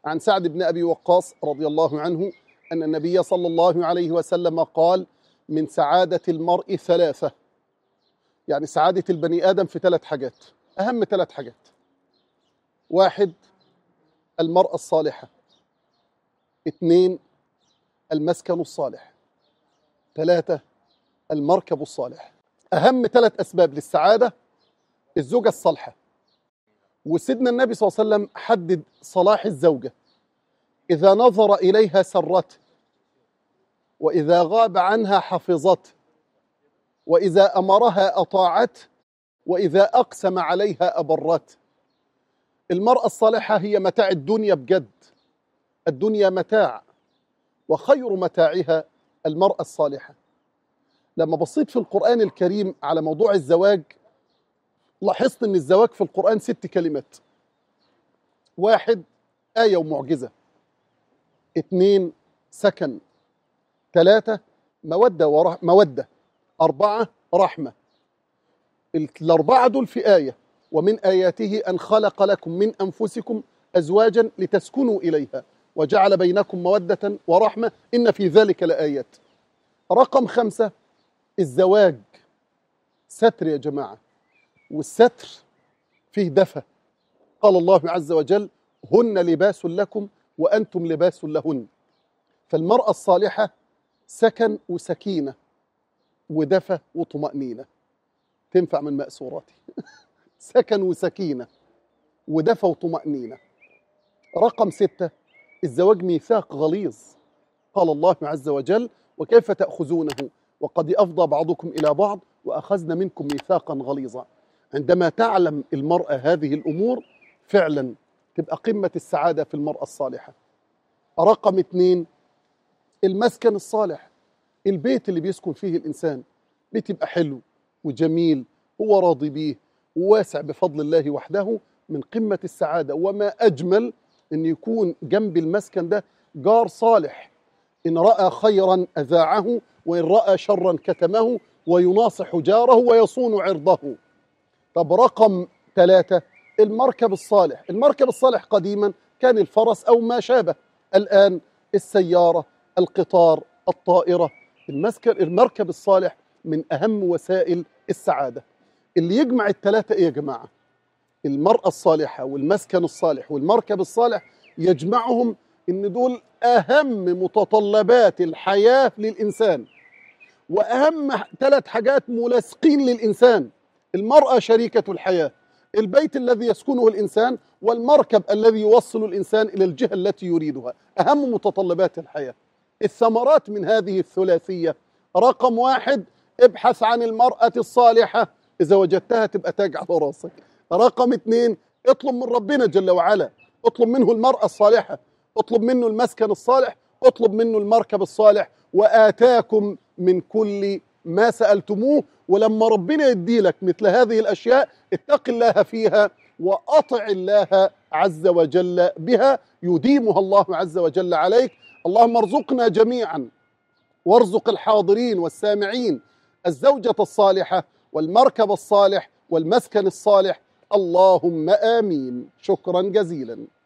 عن سعد بن أبي وقاص رضي الله عنه أن النبي صلى الله عليه وسلم قال: من سعادة المرء ثلاثة، يعني سعادة البني آدم في 3 حاجات، أهم 3 حاجات. 1 المرأة الصالحة، 2 المسكن الصالح، 3 المركب الصالح. أهم 3 أسباب للسعادة الزوجة الصالحة. وسيدنا النبي صلى الله عليه وسلم حدد صلاح الزوجة: إذا نظر إليها سرته، وإذا غاب عنها حفظته، وإذا أمرها أطاعته، وإذا أقسم عليها أبرته. المرأة الصالحة هي متاع الدنيا بجد. الدنيا متاع، وخير متاعها المرأة الصالحة. لما بصيت في القرآن الكريم على موضوع الزواج، لاحظت أن الزواج في القرآن 6 كلمات. 1 آية ومعجزة، 2 سكن، 3 مودة، 4 رحمة. ال4 دول في آية: ومن آياته أن خلق لكم من أنفسكم أزواجا لتسكنوا إليها وجعل بينكم مودة ورحمة إن في ذلك لآيات. رقم 5 الزواج ستر يا جماعة، والستر فيه دفى. قال الله عز وجل: هن لباس لكم وأنتم لباس لهن. فالمرأة الصالحة سكن وسكينة ودفى وطمأنينة. تنفع من مأسوراتي. سكن وسكينة ودفى وطمأنينة. رقم 6 الزواج ميثاق غليظ. قال الله عز وجل: وكيف تأخذونه وقد أفضى بعضكم إلى بعض وأخذنا منكم ميثاقا غليظا. عندما تعلم المرأة هذه الأمور فعلا تبقى قمة السعادة في المرأة الصالحة. رقم 2 المسكن الصالح، البيت اللي بيسكن فيه الإنسان بيت يبقى حلو وجميل، هو راضي بيه وواسع بفضل الله وحده، من قمة السعادة. وما أجمل أن يكون جنب المسكن ده جار صالح، إن رأى خيرا أذاعه، وإن رأى شرا كتمه، ويناصح جاره ويصون عرضه. طب رقم 3 المركب الصالح. المركب الصالح قديما كان الفرس أو ما شابه، الآن السيارة، القطار، الطائرة. المركب الصالح من أهم وسائل السعادة. اللي يجمع ال3 إيه يا جماعة؟ المرأة الصالحة والمسكن الصالح والمركب الصالح، يجمعهم إن دول أهم متطلبات الحياة للإنسان، وأهم 3 حاجات ملاصقين للإنسان: المرأة شريكة الحياة، البيت الذي يسكنه الإنسان، والمركب الذي يوصل الإنسان إلى الجهة التي يريدها. أهم متطلبات الحياة. الثمرات من هذه الثلاثية: رقم 1 ابحث عن المرأة الصالحة، إذا وجدتها تبقى تاج على راسك. رقم 2 اطلب من ربنا جل وعلا، اطلب منه المرأة الصالحة، اطلب منه المسكن الصالح، اطلب منه المركب الصالح، وآتاكم من كل ما سألتموه. ولما ربنا يدي لك مثل هذه الأشياء اتق الله فيها وأطع الله عز وجل بها، يديمها الله عز وجل عليك. اللهم ارزقنا جميعا وارزق الحاضرين والسامعين الزوجة الصالحة والمركب الصالح والمسكن الصالح. اللهم آمين. شكرا جزيلا.